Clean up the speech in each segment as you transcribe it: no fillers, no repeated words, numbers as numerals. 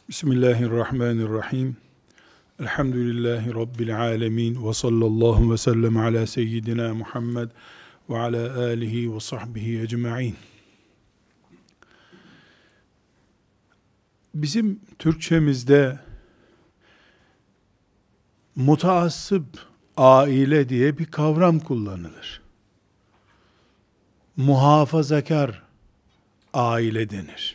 Bismillahirrahmanirrahim. Elhamdülillahi Rabbil alemin. Ve sallallahu ve sellem ala seyyidina Muhammed ve ala alihi ve sahbihi ecma'in. Bizim Türkçemizde mutaassıp aile diye bir kavram kullanılır. Muhafazakar aile denir.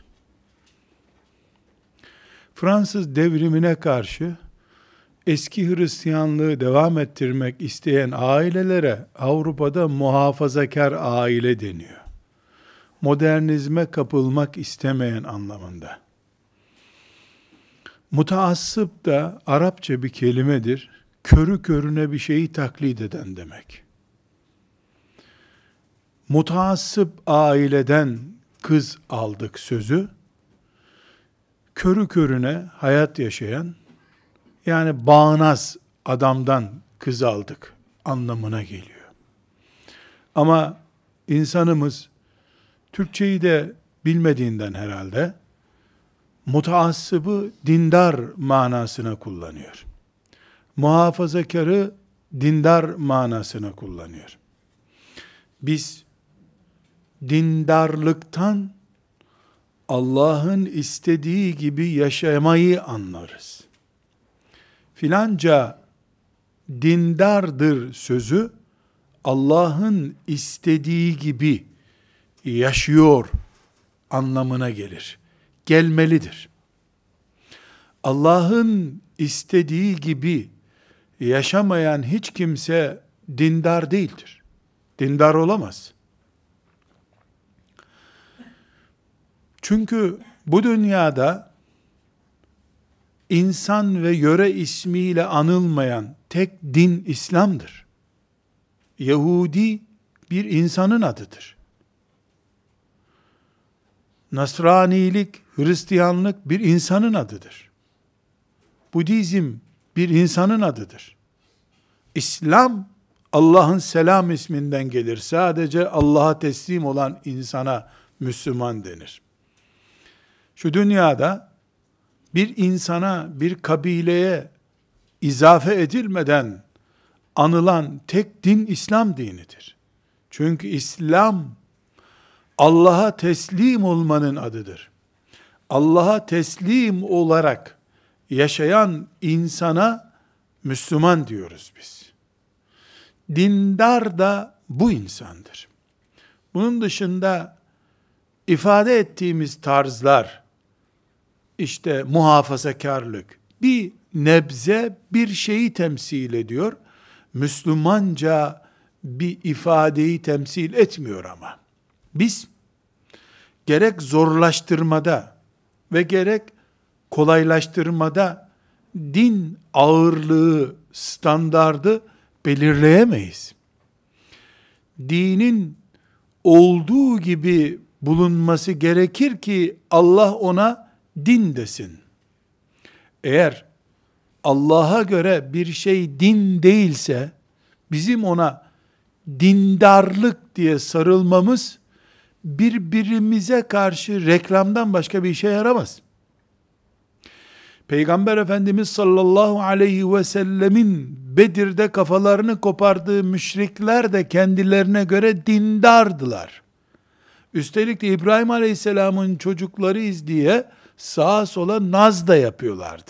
Fransız devrimine karşı eski Hristiyanlığı devam ettirmek isteyen ailelere Avrupa'da muhafazakar aile deniyor. Modernizme kapılmak istemeyen anlamında. Mutaassıp da Arapça bir kelimedir. Körü körüne bir şeyi taklit eden demek. Mutaassıp aileden kız aldık sözü, körü körüne hayat yaşayan, yani bağnaz adamdan kız aldık anlamına geliyor. Ama insanımız Türkçeyi de bilmediğinden herhalde mutaassıbı dindar manasına kullanıyor. Muhafazakarı dindar manasına kullanıyor. Biz dindarlıktan Allah'ın istediği gibi yaşamayı anlarız. Filanca dindardır sözü Allah'ın istediği gibi yaşıyor anlamına gelir. Gelmelidir. Allah'ın istediği gibi yaşamayan hiç kimse dindar değildir. Dindar olamaz. Çünkü bu dünyada insan ve yöre ismiyle anılmayan tek din İslam'dır. Yahudi bir insanın adıdır. Nasranilik, Hristiyanlık bir insanın adıdır. Budizm bir insanın adıdır. İslam, Allah'ın selam isminden gelir. Sadece Allah'a teslim olan insana Müslüman denir. Şu dünyada bir insana, bir kabileye izafe edilmeden anılan tek din İslam dinidir. Çünkü İslam Allah'a teslim olmanın adıdır. Allah'a teslim olarak yaşayan insana Müslüman diyoruz biz. Dindar da bu insandır. Bunun dışında ifade ettiğimiz tarzlar, İşte muhafazakarlık bir nebze bir şeyi temsil ediyor. Müslümanca bir ifadeyi temsil etmiyor ama. Biz gerek zorlaştırmada ve gerek kolaylaştırmada din ağırlığı, standardı belirleyemeyiz. Dinin olduğu gibi bulunması gerekir ki Allah ona din desin. Eğer Allah'a göre bir şey din değilse, bizim ona dindarlık diye sarılmamız, birbirimize karşı reklamdan başka bir işe yaramaz. Peygamber Efendimiz sallallahu aleyhi ve sellemin Bedir'de kafalarını kopardığı müşrikler de kendilerine göre dindardılar. Üstelik de İbrahim aleyhisselamın çocuklarıyız diye sağa sola naz da yapıyorlardı.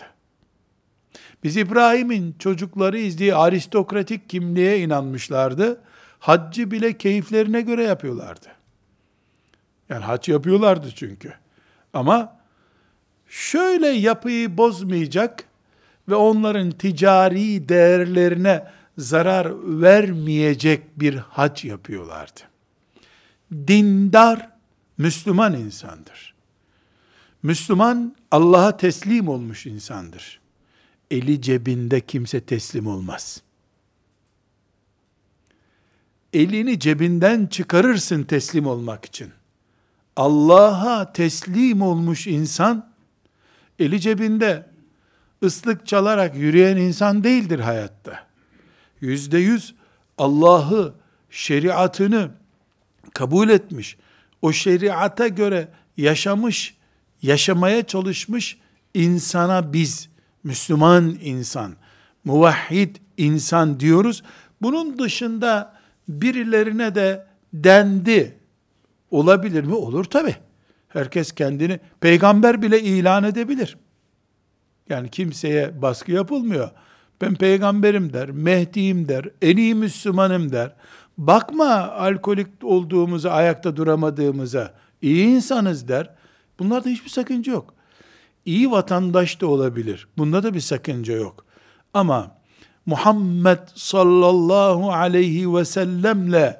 Biz İbrahim'in çocuklarıyız diye aristokratik kimliğe inanmışlardı. Haccı bile keyiflerine göre yapıyorlardı. Yani hac yapıyorlardı çünkü. Ama şöyle yapıyı bozmayacak ve onların ticari değerlerine zarar vermeyecek bir hac yapıyorlardı. Dindar, Müslüman insandır. Müslüman, Allah'a teslim olmuş insandır. Eli cebinde kimse teslim olmaz. Elini cebinden çıkarırsın teslim olmak için. Allah'a teslim olmuş insan, eli cebinde ıslık çalarak yürüyen insan değildir hayatta. %100 Allah'ı, şeriatını kabul etmiş, o şeriata göre yaşamış, yaşamaya çalışmış insana biz Müslüman insan, muvahhid insan diyoruz. Bunun dışında birilerine de dendi. Olabilir mi? Olur tabi. Herkes kendini peygamber bile ilan edebilir. Yani kimseye baskı yapılmıyor. Ben peygamberim der, Mehdi'yim der, en iyi Müslümanım der. Bakma alkolik olduğumuza, ayakta duramadığımıza, iyi insanız der. Bunlarda hiçbir sakınca yok. İyi vatandaş da olabilir. Bunda da bir sakınca yok. Ama Muhammed sallallahu aleyhi ve sellemle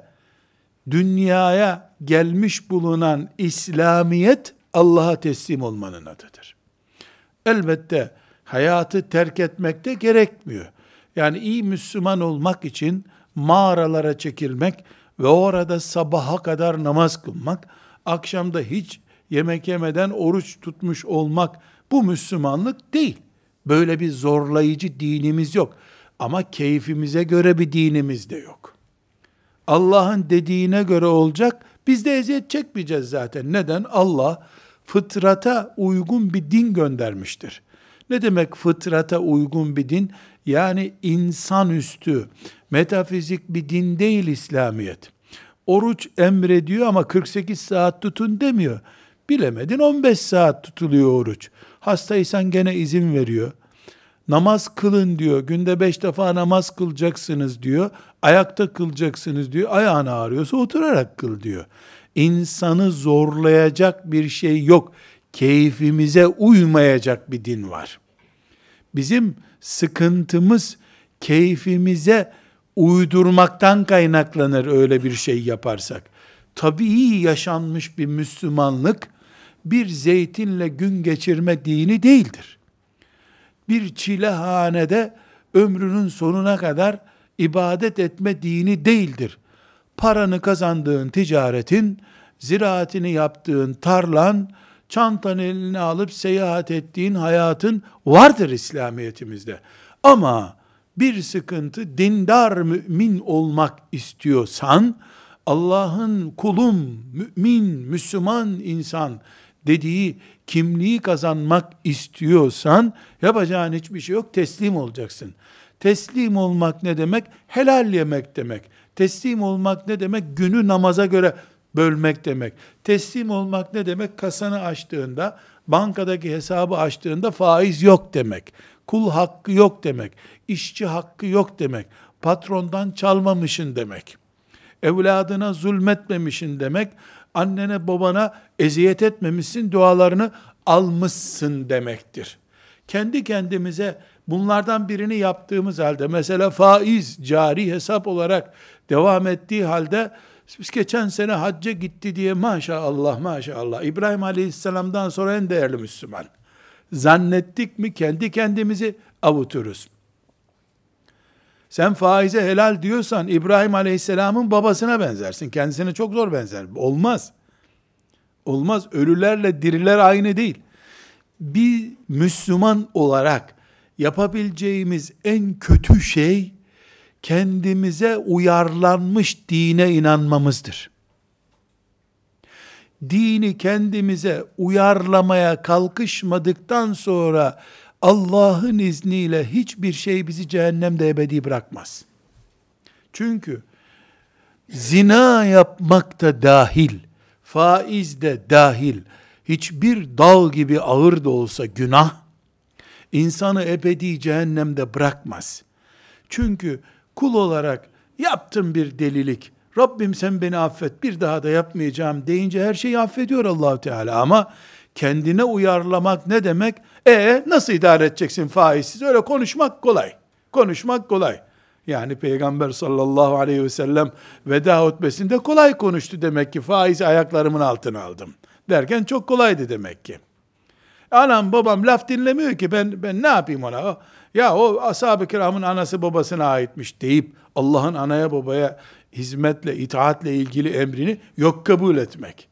dünyaya gelmiş bulunan İslamiyet, Allah'a teslim olmanın adıdır. Elbette hayatı terk etmek de gerekmiyor. Yani iyi Müslüman olmak için mağaralara çekilmek ve orada sabaha kadar namaz kılmak, akşamda hiç yemek yemeden oruç tutmuş olmak, bu Müslümanlık değil. Böyle bir zorlayıcı dinimiz yok. Ama keyfimize göre bir dinimiz de yok. Allah'ın dediğine göre olacak, biz de eziyet çekmeyeceğiz zaten. Neden? Allah fıtrata uygun bir din göndermiştir. Ne demek fıtrata uygun bir din? Yani insanüstü, metafizik bir din değil İslamiyet. Oruç emrediyor ama 48 saat tutun demiyor. Bilemedin 15 saat tutuluyor oruç. Hastaysan gene izin veriyor. Namaz kılın diyor. Günde 5 defa namaz kılacaksınız diyor. Ayakta kılacaksınız diyor. Ayağın ağrıyorsa oturarak kıl diyor. İnsanı zorlayacak bir şey yok. Keyfimize uymayacak bir din var. Bizim sıkıntımız keyfimize uydurmaktan kaynaklanır öyle bir şey yaparsak. Tabii yaşanmış bir Müslümanlık bir zeytinle gün geçirme dini değildir. Bir çilehanede ömrünün sonuna kadar ibadet etme dini değildir. Paranı kazandığın ticaretin, ziraatini yaptığın tarlan, çantanı eline alıp seyahat ettiğin hayatın vardır İslamiyet'imizde. Ama bir sıkıntı, dindar mümin olmak istiyorsan, Allah'ın kulum, mümin, Müslüman insan dediği kimliği kazanmak istiyorsan, yapacağın hiçbir şey yok, teslim olacaksın. Teslim olmak ne demek? Helal yemek demek. Teslim olmak ne demek? Günü namaza göre bölmek demek. Teslim olmak ne demek? Kasanı açtığında, bankadaki hesabı açtığında faiz yok demek. Kul hakkı yok demek. İşçi hakkı yok demek. Patrondan çalmamışın demek. Evladına zulmetmemişin demek. Annene babana eziyet etmemişsin, dualarını almışsın demektir. Kendi kendimize bunlardan birini yaptığımız halde, mesela faiz cari hesap olarak devam ettiği halde, biz geçen sene hacca gitti diye maşallah maşallah İbrahim Aleyhisselam'dan sonra en değerli Müslüman zannettik mi kendi kendimizi avuturuz. Sen faize helal diyorsan İbrahim Aleyhisselam'ın babasına benzersin. Kendisine çok zor benzer. Olmaz. Olmaz. Ölülerle diriler aynı değil. Bir Müslüman olarak yapabileceğimiz en kötü şey kendimize uyarlanmış dine inanmamızdır. Dini kendimize uyarlamaya kalkışmadıktan sonra Allah'ın izniyle hiçbir şey bizi cehennemde ebedi bırakmaz. Çünkü zina yapmak da dahil, faiz de dahil, hiçbir dağ gibi ağır da olsa günah, insanı ebedi cehennemde bırakmaz. Çünkü kul olarak yaptım bir delilik, Rabbim sen beni affet, bir daha da yapmayacağım deyince her şeyi affediyor Allah Teala. Ama kendine uyarlamak ne demek? Nasıl idare edeceksin faizsiz? Öyle konuşmak kolay. Konuşmak kolay. Yani Peygamber sallallahu aleyhi ve sellem veda hutbesinde kolay konuştu demek ki, faizi ayaklarımın altına aldım derken çok kolaydı demek ki. Anam babam laf dinlemiyor ki, ben ne yapayım ona? Ya o ashab-ı kiramın anası babasına aitmiş deyip Allah'ın anaya babaya hizmetle, itaatle ilgili emrini yok kabul etmek.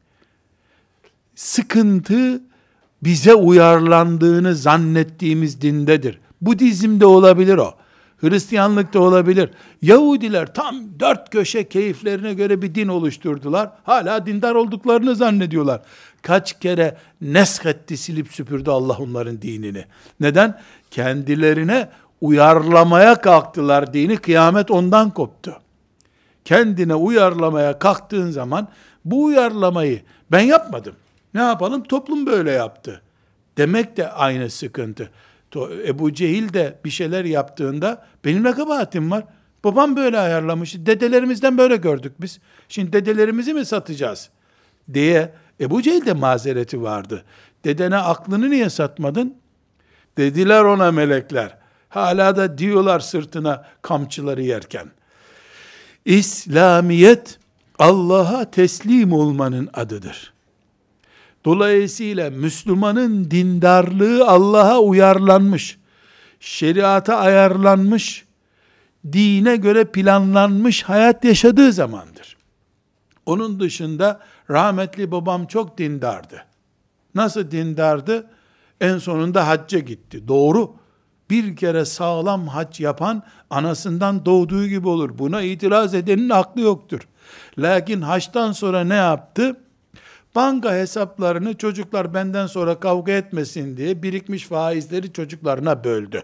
Sıkıntı bize uyarlandığını zannettiğimiz dindedir. Budizm'de olabilir o. Hristiyanlıkta olabilir. Yahudiler tam dört köşe keyiflerine göre bir din oluşturdular. Hala dindar olduklarını zannediyorlar. Kaç kere neshetti, silip süpürdü Allah onların dinini. Neden? Kendilerine uyarlamaya kalktılar dini, kıyamet ondan koptu. Kendine uyarlamaya kalktığın zaman, bu uyarlamayı ben yapmadım, ne yapalım, toplum böyle yaptı demek de aynı sıkıntı. Ebu Cehil de bir şeyler yaptığında, benim ne kabahatim var? Babam böyle ayarlamış, dedelerimizden böyle gördük biz. Şimdi dedelerimizi mi satacağız diye Ebu Cehil de mazereti vardı. Dedene aklını niye satmadın? Dediler ona melekler. Hala da diyorlar sırtına kamçıları yerken. İslamiyet Allah'a teslim olmanın adıdır. Dolayısıyla Müslümanın dindarlığı Allah'a uyarlanmış, şeriata ayarlanmış, dine göre planlanmış hayat yaşadığı zamandır. Onun dışında rahmetli babam çok dindardı. Nasıl dindardı? En sonunda hacca gitti. Doğru. Bir kere sağlam hac yapan anasından doğduğu gibi olur. Buna itiraz edenin aklı yoktur. Lakin haçtan sonra ne yaptı? Banka hesaplarını çocuklar benden sonra kavga etmesin diye birikmiş faizleri çocuklarına böldü.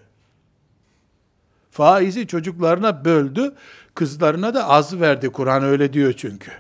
Faizi çocuklarına böldü. Kızlarına da az verdi. Kur'an öyle diyor çünkü.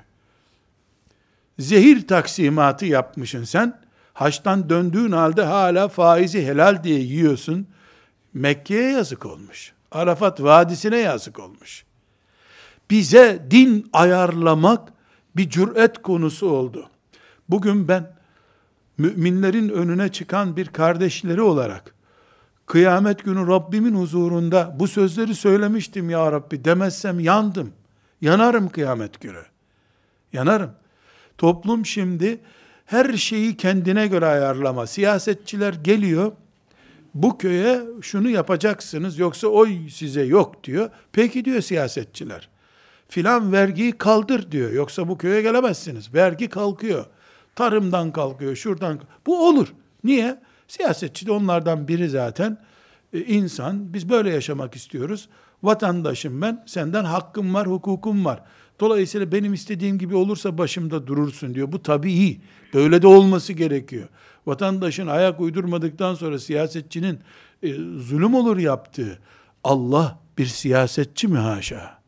Zehir taksimatı yapmışsın sen. Haçtan döndüğün halde hala faizi helal diye yiyorsun. Mekke'ye yazık olmuş. Arafat Vadisi'ne yazık olmuş. Bize din ayarlamak bir cüret konusu oldu. Bugün ben müminlerin önüne çıkan bir kardeşleri olarak kıyamet günü Rabbimin huzurunda bu sözleri söylemiştim ya Rabbi demezsem yandım. Yanarım kıyamet günü. Yanarım. Toplum şimdi her şeyi kendine göre ayarlama. Siyasetçiler geliyor, bu köye şunu yapacaksınız yoksa oy size yok diyor. Peki diyor siyasetçiler. Filan vergiyi kaldır diyor. Yoksa bu köye gelemezsiniz. Vergi kalkıyor. Tarımdan kalkıyor, şuradan. Bu olur. Niye? Siyasetçi de onlardan biri zaten. İnsan, biz böyle yaşamak istiyoruz. Vatandaşım ben, senden hakkım var, hukukum var. Dolayısıyla benim istediğim gibi olursa başımda durursun diyor. Bu tabii. Böyle de olması gerekiyor. Vatandaşın ayak uydurmadıktan sonra siyasetçinin zulüm olur yaptığı. Allah bir siyasetçi mi haşa?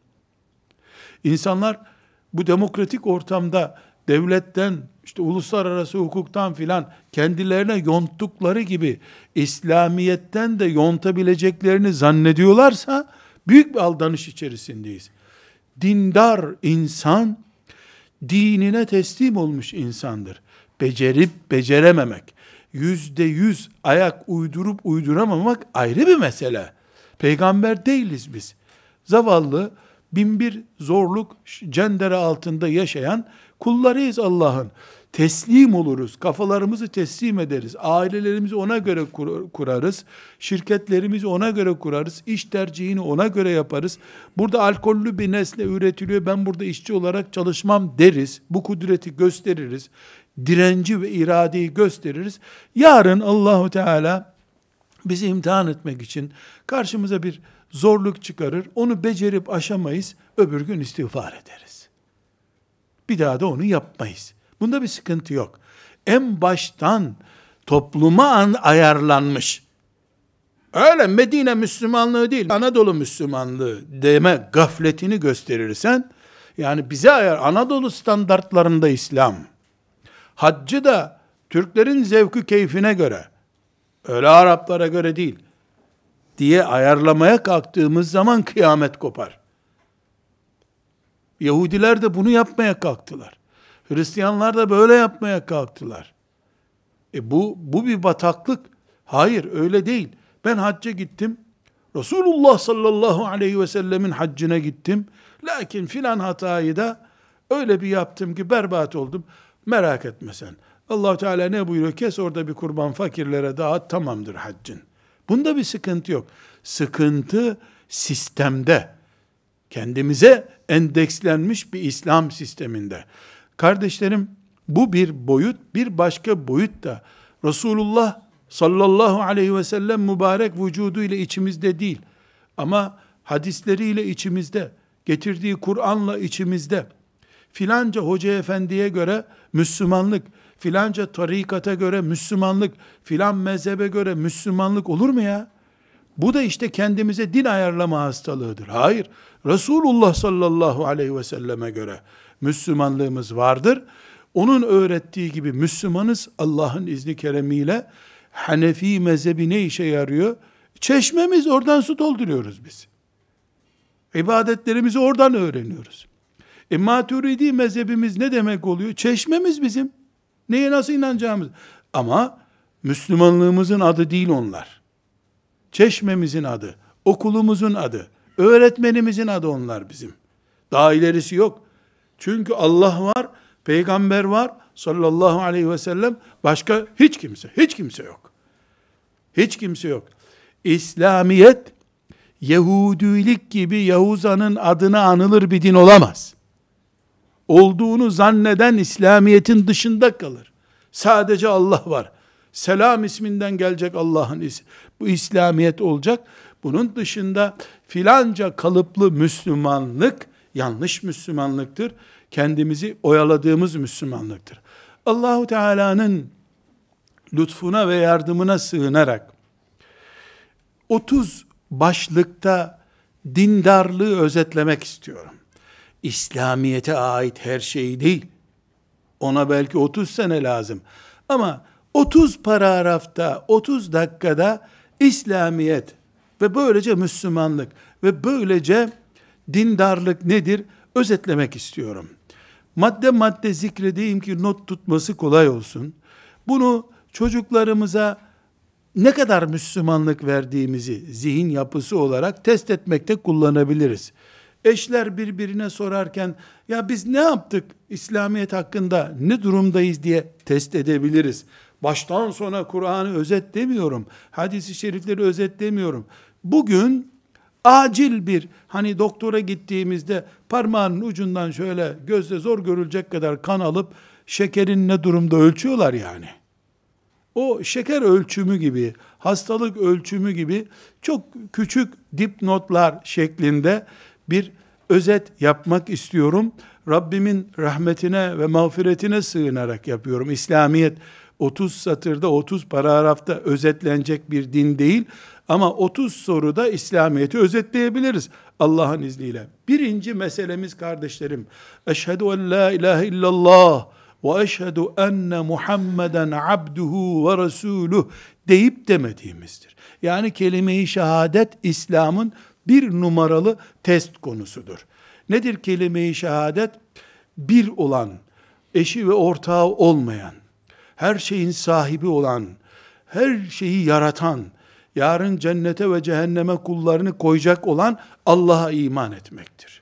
İnsanlar bu demokratik ortamda devletten, işte uluslararası hukuktan filan kendilerine yonttukları gibi İslamiyet'ten de yontabileceklerini zannediyorlarsa büyük bir aldanış içerisindeyiz. Dindar insan dinine teslim olmuş insandır. Becerip becerememek, %100 ayak uydurup uyduramamak ayrı bir mesele. Peygamber değiliz biz. Zavallı, binbir zorluk, cendere altında yaşayan kullarıyız Allah'ın. Teslim oluruz, kafalarımızı teslim ederiz, ailelerimizi ona göre kurarız, şirketlerimizi ona göre kurarız, iş tercihini ona göre yaparız. Burada alkollü bir nesne üretiliyor, ben burada işçi olarak çalışmam deriz, bu kudreti gösteririz, direnci ve iradeyi gösteririz. Yarın Allahu Teala bizi imtihan etmek için karşımıza bir zorluk çıkarır, onu becerip aşamayız, öbür gün istiğfar ederiz. Bir daha da onu yapmayız. Bunda bir sıkıntı yok. En baştan topluma ayarlanmış, öyle Medine Müslümanlığı değil, Anadolu Müslümanlığı deme gafletini gösterirsen, yani bize Anadolu standartlarında İslam, haccı da Türklerin zevkü keyfine göre, öyle Araplara göre değil, diye ayarlamaya kalktığımız zaman kıyamet kopar. Yahudiler de bunu yapmaya kalktılar. Hristiyanlar da böyle yapmaya kalktılar. Bu bir bataklık. Hayır, öyle değil. Ben hacca gittim. Resulullah sallallahu aleyhi ve sellemin haccına gittim. Lakin filan hatayı da öyle bir yaptım ki berbat oldum. Merak etme sen. Allah Teala ne buyuruyor? Kes orada bir kurban, fakirlere dağıt, tamamdır haccın. Bunda bir sıkıntı yok. Sıkıntı sistemde. Kendimize endekslenmiş bir İslam sisteminde. Kardeşlerim, bu bir boyut, bir başka boyut da Resulullah sallallahu aleyhi ve sellem mübarek vücudu ile içimizde değil. Ama hadisleriyle içimizde, getirdiği Kur'an'la içimizde, filanca hoca efendiye göre Müslümanlık, filanca tarikata göre Müslümanlık, filan mezhebe göre Müslümanlık olur mu ya? Bu da işte kendimize din ayarlama hastalığıdır. Hayır, Resulullah sallallahu aleyhi ve selleme göre Müslümanlığımız vardır. Onun öğrettiği gibi Müslümanız. Allah'ın izni keremiyle. Hanefi mezhebi ne işe yarıyor? Çeşmemiz, oradan su dolduruyoruz biz. İbadetlerimizi oradan öğreniyoruz. Maturidi mezhebimiz ne demek oluyor? Çeşmemiz bizim. Neye nasıl inanacağımız. Ama Müslümanlığımızın adı değil onlar. Çeşmemizin adı, okulumuzun adı, öğretmenimizin adı onlar bizim. Daha ilerisi yok. Çünkü Allah var, peygamber var sallallahu aleyhi ve sellem, başka hiç kimse yok. Hiç kimse yok. İslamiyet, Yahudilik gibi Yahuza'nın adına anılır bir din olamaz. Olduğunu zanneden İslamiyet'in dışında kalır. Sadece Allah var. Selam isminden gelecek Allah'ın ismi. Bu İslamiyet olacak. Bunun dışında filanca kalıplı Müslümanlık yanlış Müslümanlıktır. Kendimizi oyaladığımız Müslümanlıktır. Allahu Teala'nın lütfuna ve yardımına sığınarak 30 başlıkta dindarlığı özetlemek istiyorum. İslamiyete ait her şey değil. Ona belki 30 sene lazım. Ama 30 paragrafta, 30 dakikada İslamiyet ve böylece Müslümanlık ve böylece dindarlık nedir? Özetlemek istiyorum. Madde madde zikredeyim ki not tutması kolay olsun. Bunu çocuklarımıza ne kadar Müslümanlık verdiğimizi zihin yapısı olarak test etmekte kullanabiliriz. Eşler birbirine sorarken, ya biz ne yaptık İslamiyet hakkında, ne durumdayız diye test edebiliriz. Baştan sona Kur'an'ı özetlemiyorum, hadis-i şerifleri özetlemiyorum. Bugün acil bir, hani doktora gittiğimizde parmağının ucundan şöyle gözle zor görülecek kadar kan alıp şekerin ne durumda ölçüyorlar yani. O şeker ölçümü gibi, hastalık ölçümü gibi çok küçük dipnotlar şeklinde bir özet yapmak istiyorum. Rabbimin rahmetine ve mağfiretine sığınarak yapıyorum. İslamiyet 30 satırda, 30 paragrafta özetlenecek bir din değil. Ama 30 soruda İslamiyet'i özetleyebiliriz Allah'ın izniyle. Birinci meselemiz kardeşlerim, eşhedü en la ilahe illallah ve eşhedü enne Muhammeden abduhu ve resuluh deyip demediğimizdir. Yani kelime-i şehadet İslam'ın bir numaralı test konusudur. Nedir kelime-i şehadet? Bir olan, eşi ve ortağı olmayan, her şeyin sahibi olan, her şeyi yaratan, yarın cennete ve cehenneme kullarını koyacak olan Allah'a iman etmektir.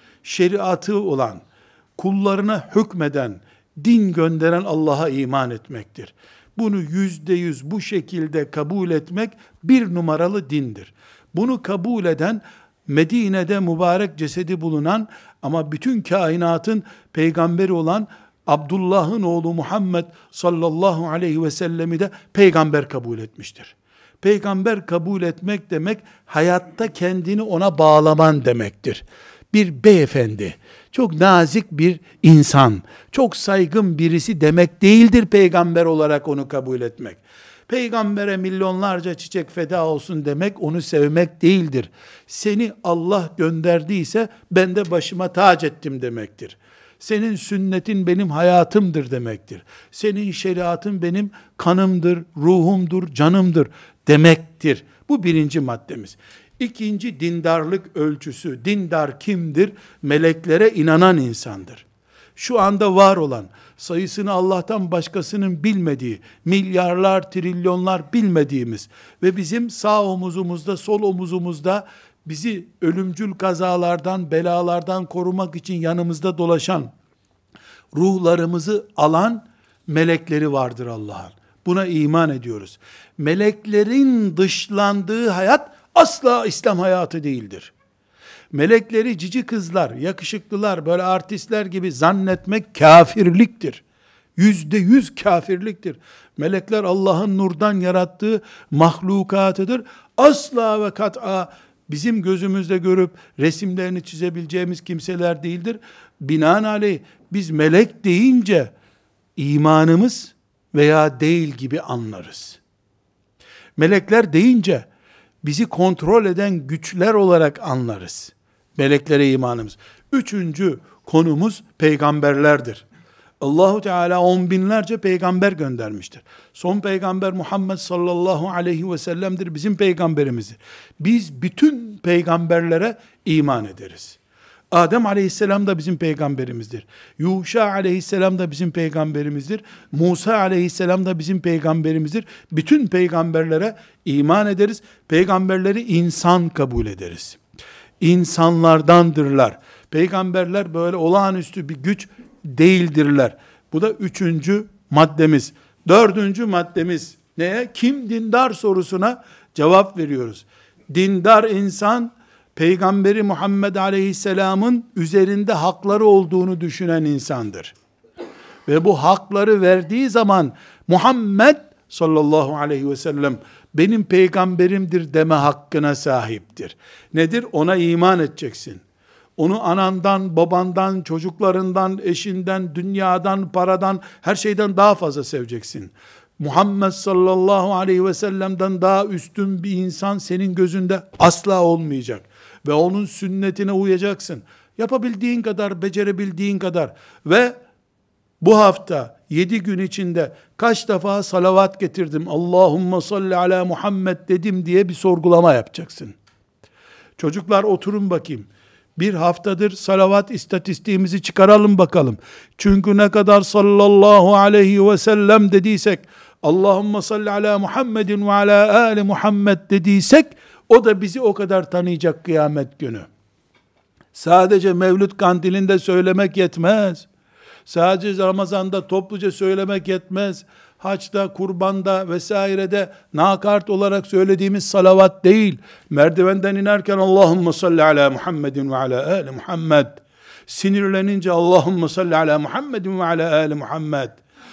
Şeriatı olan, kullarına hükmeden, din gönderen Allah'a iman etmektir. Bunu %100 bu şekilde kabul etmek bir numaralı dindir. Bunu kabul eden, Medine'de mübarek cesedi bulunan ama bütün kainatın peygamberi olan Abdullah'ın oğlu Muhammed sallallahu aleyhi ve sellemi de peygamber kabul etmiştir. Peygamber kabul etmek demek, hayatta kendini ona bağlaman demektir. Bir beyefendi, çok nazik bir insan, çok saygın birisi demek değildir peygamber olarak onu kabul etmek. Peygambere milyonlarca çiçek feda olsun demek, onu sevmek değildir. Seni Allah gönderdiyse, ben de başıma tac ettim demektir. Senin sünnetin benim hayatımdır demektir. Senin şeriatın benim kanımdır, ruhumdur, canımdır demektir. Bu birinci maddemiz. İkinci dindarlık ölçüsü. Dindar kimdir? Meleklere inanan insandır. Şu anda var olan, sayısını Allah'tan başkasının bilmediği, milyarlar, trilyonlar bilmediğimiz ve bizim sağ omuzumuzda, sol omuzumuzda bizi ölümcül kazalardan, belalardan korumak için yanımızda dolaşan, ruhlarımızı alan melekleri vardır Allah'ın. Buna iman ediyoruz. Meleklerin dışlandığı hayat asla İslam hayatı değildir. Melekleri cici kızlar, yakışıklılar, böyle artistler gibi zannetmek kafirliktir. %100 kafirliktir. Melekler Allah'ın nurdan yarattığı mahlukatıdır. Asla ve kat'a bizim gözümüzde görüp resimlerini çizebileceğimiz kimseler değildir. Binaenaleyh biz melek deyince imanımız veya değil gibi anlarız. Melekler deyince bizi kontrol eden güçler olarak anlarız. Meleklere imanımız. Üçüncü konumuz peygamberlerdir. Allahu Teala on binlerce peygamber göndermiştir. Son peygamber Muhammed sallallahu aleyhi ve sellem'dir, bizim peygamberimizdir. Biz bütün peygamberlere iman ederiz. Adem aleyhisselam da bizim peygamberimizdir. Yuşa aleyhisselam da bizim peygamberimizdir. Musa aleyhisselam da bizim peygamberimizdir. Bütün peygamberlere iman ederiz. Peygamberleri insan kabul ederiz. İnsanlardandırlar. Peygamberler böyle olağanüstü bir güç değildirler. Bu da üçüncü maddemiz. Dördüncü maddemiz neye? Kim dindar sorusuna cevap veriyoruz. Dindar insan, Peygamberi Muhammed Aleyhisselam'ın üzerinde hakları olduğunu düşünen insandır. Ve bu hakları verdiği zaman Muhammed sallallahu aleyhi ve sellem benim peygamberimdir deme hakkına sahiptir. Nedir? Ona iman edeceksin. Onu anandan, babandan, çocuklarından, eşinden, dünyadan, paradan, her şeyden daha fazla seveceksin. Muhammed sallallahu aleyhi ve sellem'den daha üstün bir insan senin gözünde asla olmayacak. Ve onun sünnetine uyacaksın. Yapabildiğin kadar, becerebildiğin kadar. Ve bu hafta 7 gün içinde kaç defa salavat getirdim, Allahümme salli ala Muhammed dedim diye bir sorgulama yapacaksın. Çocuklar oturun bakayım. Bir haftadır salavat istatistiğimizi çıkaralım bakalım. Çünkü ne kadar sallallahu aleyhi ve sellem dediysek, Allahümme salli ala Muhammedin ve ala ali Muhammed dediysek, o da bizi o kadar tanıyacak kıyamet günü. Sadece Mevlüt kandilinde söylemek yetmez. Sadece Ramazan'da topluca söylemek yetmez. Haçta, kurbanda vesairede nakart olarak söylediğimiz salavat değil. Merdivenden inerken Allahümme salli ala Muhammedin ve ala ali Muhammed. Sinirlenince Allahümme salli ala Muhammedin ve ala ali Muhammed.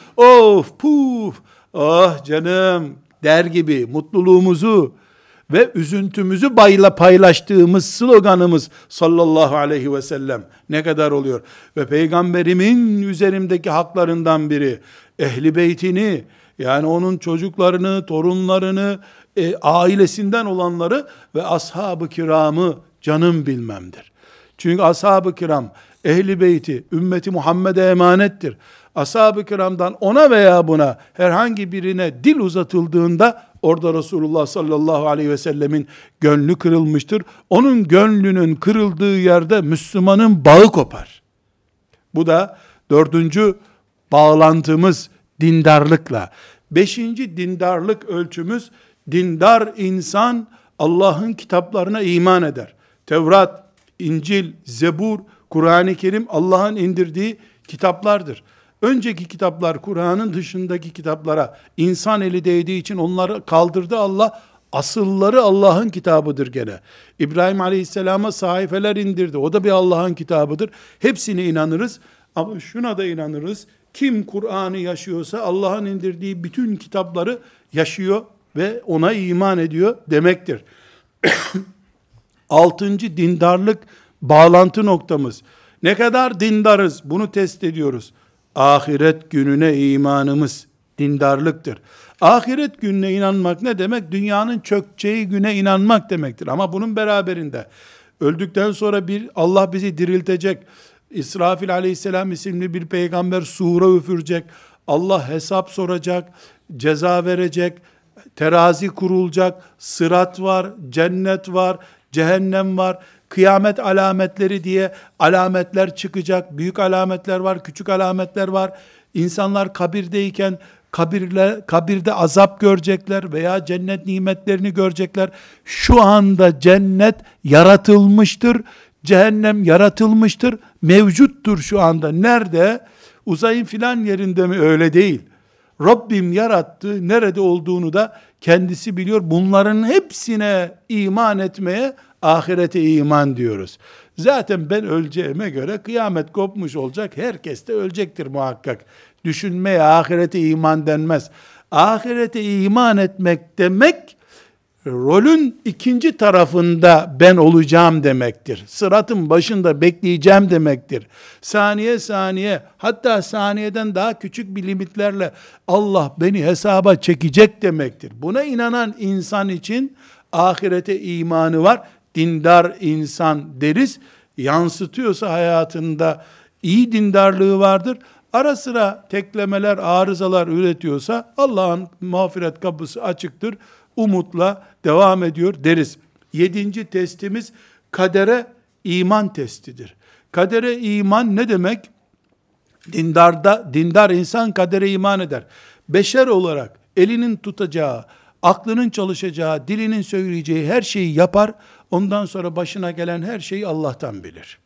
Of puf, oh canım der gibi mutluluğumuzu ve üzüntümüzü paylaştığımız sloganımız sallallahu aleyhi ve sellem ne kadar oluyor? Ve peygamberimin üzerimdeki haklarından biri, ehli beytini, yani onun çocuklarını, torunlarını, ailesinden olanları ve ashab-ı kiramı canım bilmemdir. Çünkü ashab-ı kiram, ehli beyti, ümmeti Muhammed'e emanettir. Ashab-ı kiramdan ona veya buna herhangi birine dil uzatıldığında orada Resulullah sallallahu aleyhi ve sellemin gönlü kırılmıştır. Onun gönlünün kırıldığı yerde Müslümanın bağı kopar. Bu da dördüncü bağlantımız dindarlıkla. Beşinci dindarlık ölçümüz, dindar insan Allah'ın kitaplarına iman eder. Tevrat, İncil, Zebur, Kur'an-ı Kerim Allah'ın indirdiği kitaplardır. Önceki kitaplar Kur'an'ın dışındaki kitaplara insan eli değdiği için onları kaldırdı Allah. Asılları Allah'ın kitabıdır gene. İbrahim Aleyhisselam'a sahifeler indirdi. O da bir Allah'ın kitabıdır. Hepsine inanırız ama şuna da inanırız. Kim Kur'an'ı yaşıyorsa Allah'ın indirdiği bütün kitapları yaşıyor ve ona iman ediyor demektir. Altıncı dindarlık bağlantı noktamız. Ne kadar dindarız bunu test ediyoruz. Ahiret gününe imanımız dindarlıktır. Ahiret gününe inanmak ne demek? Dünyanın çökeceği güne inanmak demektir. Ama bunun beraberinde öldükten sonra Allah bizi diriltecek. İsrafil aleyhisselam isimli bir peygamber sura üfürecek. Allah hesap soracak, ceza verecek, terazi kurulacak, sırat var, cennet var, cehennem var. Kıyamet alametleri diye alametler çıkacak. Büyük alametler var, küçük alametler var. İnsanlar kabirdeyken kabirde azap görecekler veya cennet nimetlerini görecekler. Şu anda cennet yaratılmıştır. Cehennem yaratılmıştır. Mevcuttur şu anda. Nerede? Uzayın filan yerinde mi? Öyle değil. Rabbim yarattı. Nerede olduğunu da kendisi biliyor. Bunların hepsine iman etmeye ahirete iman diyoruz. Zaten ben öleceğime göre kıyamet kopmuş olacak. Herkes de ölecektir muhakkak. Düşünmeye ahirete iman denmez. Ahirete iman etmek demek rolün ikinci tarafında ben olacağım demektir. Sıratın başında bekleyeceğim demektir. Saniye saniye, hatta saniyeden daha küçük bir limitlerle Allah beni hesaba çekecek demektir. Buna inanan insan için ahirete imanı var. Dindar insan deriz. Yansıtıyorsa hayatında iyi dindarlığı vardır. Ara sıra teklemeler, arızalar üretiyorsa Allah'ın mağfiret kapısı açıktır. Umutla devam ediyor deriz. 7. testimiz kadere iman testidir. Kadere iman ne demek? Dindar insan kadere iman eder. Beşer olarak elinin tutacağı, aklının çalışacağı, dilinin söyleyeceği her şeyi yapar. Ondan sonra başına gelen her şeyi Allah'tan bilir.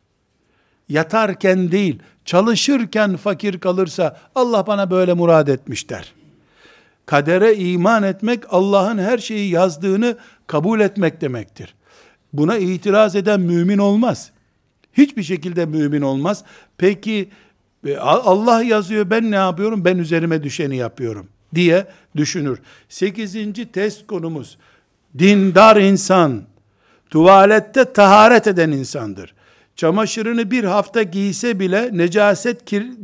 Yatarken değil, çalışırken fakir kalırsa Allah bana böyle murad etmiş der. Kadere iman etmek, Allah'ın her şeyi yazdığını kabul etmek demektir. Buna itiraz eden mümin olmaz. Hiçbir şekilde mümin olmaz. Peki Allah yazıyor, ben ne yapıyorum? Ben üzerime düşeni yapıyorum diye düşünür. 8. test konumuz, dindar insan, tuvalette taharet eden insandır. Çamaşırını bir hafta giyse bile necaset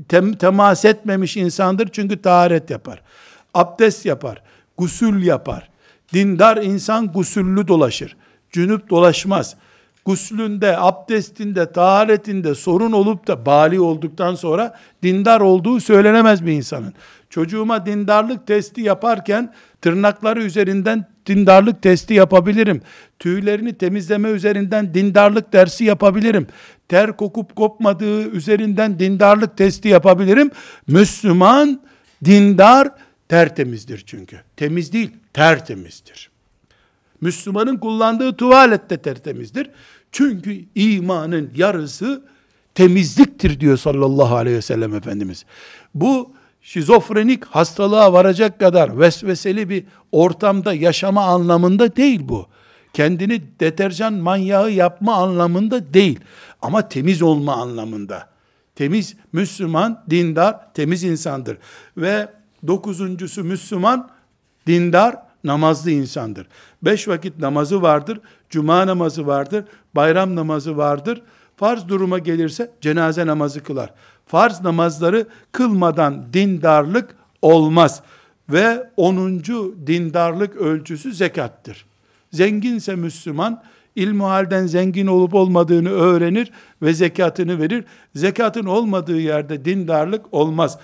temas etmemiş insandır, çünkü taharet yapar. Abdest yapar, gusül yapar. Dindar insan gusüllü dolaşır. Cünüp dolaşmaz. Guslünde, abdestinde, taharetinde sorun olup da bali olduktan sonra dindar olduğu söylenemez bir insanın. Çocuğuma dindarlık testi yaparken tırnakları üzerinden dindarlık testi yapabilirim. Tüylerini temizleme üzerinden dindarlık dersi yapabilirim. Ter kokup kopmadığı üzerinden dindarlık testi yapabilirim. Müslüman, dindar, tertemizdir çünkü. Temiz değil, tertemizdir. Müslümanın kullandığı tuvalet de tertemizdir. Çünkü imanın yarısı temizliktir diyor sallallahu aleyhi ve sellem Efendimiz. Bu şizofrenik hastalığa varacak kadar vesveseli bir ortamda yaşama anlamında değil bu. Kendini deterjan manyağı yapma anlamında değil. Ama temiz olma anlamında. Temiz Müslüman, dindar, temiz insandır. Ve 9.'sü Müslüman, dindar, namazlı insandır. 5 vakit namazı vardır, cuma namazı vardır, bayram namazı vardır. Farz duruma gelirse cenaze namazı kılar. Farz namazları kılmadan dindarlık olmaz. Ve 10. dindarlık ölçüsü zekattır. Zenginse Müslüman, ilmuhalden zengin olup olmadığını öğrenir ve zekatını verir. Zekatın olmadığı yerde dindarlık olmaz.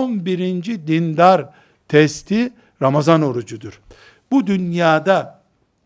11. dindar testi Ramazan orucudur. Bu dünyada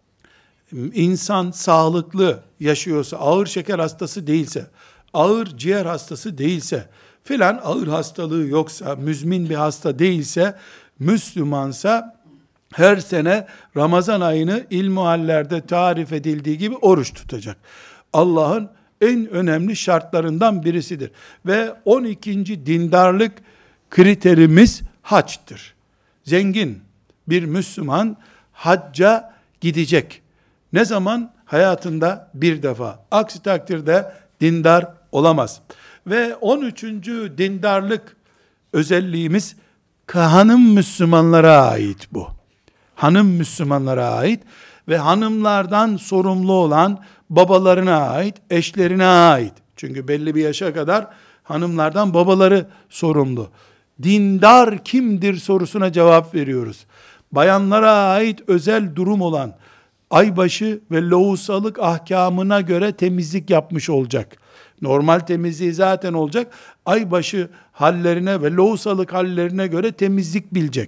insan sağlıklı yaşıyorsa, ağır şeker hastası değilse, ağır ciğer hastası değilse, filan ağır hastalığı yoksa, müzmin bir hasta değilse, Müslümansa her sene Ramazan ayını ilmuhallerde tarif edildiği gibi oruç tutacak. Allah'ın en önemli şartlarından birisidir. Ve 12. dindarlık kriterimiz haçtır. Zengin bir Müslüman hacca gidecek. Ne zaman? Hayatında bir defa. Aksi takdirde dindar olamaz. Ve 13. dindarlık özelliğimiz hanım Müslümanlara ait bu. Hanım Müslümanlara ait ve hanımlardan sorumlu olan babalarına ait, eşlerine ait. Çünkü belli bir yaşa kadar hanımlardan babaları sorumlu. Dindar kimdir sorusuna cevap veriyoruz. Bayanlara ait özel durum olan aybaşı ve lohusalık ahkamına göre temizlik yapmış olacak. Normal temizliği zaten olacak. Aybaşı hallerine ve lohusalık hallerine göre temizlik bilecek.